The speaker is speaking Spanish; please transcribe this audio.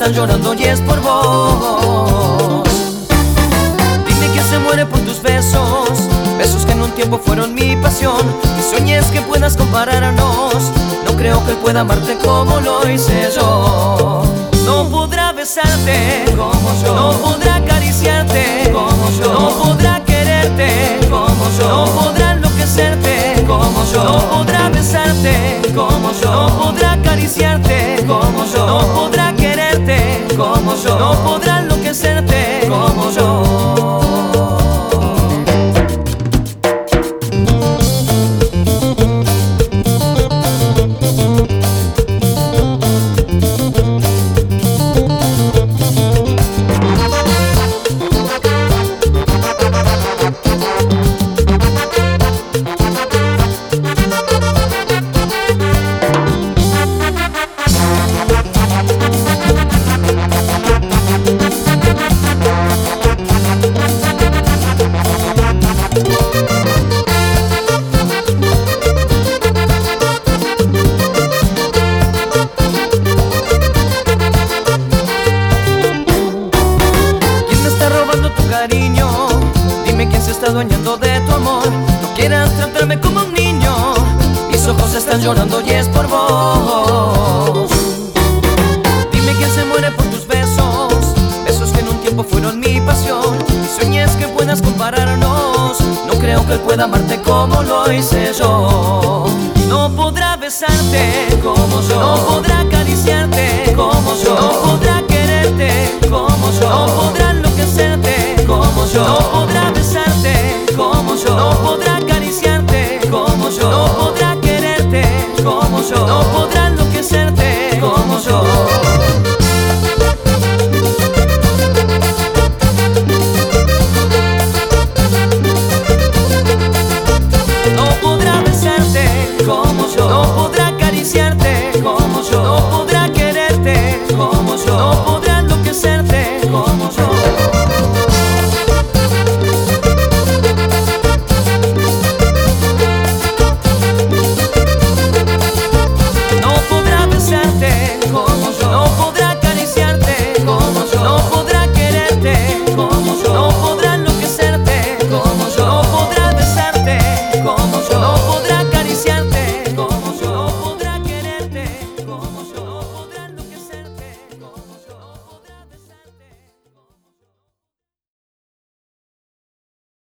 están llorando y es por vos. Dime quién se muere por tus besos, besos que en un tiempo fueron mi pasión. Y sueñes que puedas compararnos, no creo que él pueda amarte como lo hice yo. No podrá besarte como yo, no podrá acariciarte como yo, no podrá quererte como yo, no podrá enloquecerte como yo, no podrá besarte como yo, no podrá acariciarte como yo, no podrá quererte como yo, no podrá enloquecerte como yo. Dime quién se está adueñando de tu amor. No quieras tratarme como un niño, mis ojos están llorando y es por vos. Dime quién se muere por tus besos, besos que en un tiempo fueron mi pasión. Y sueñes que puedas compararnos, no creo que él pueda amarte como lo hice yo. No podrá besarte como yo,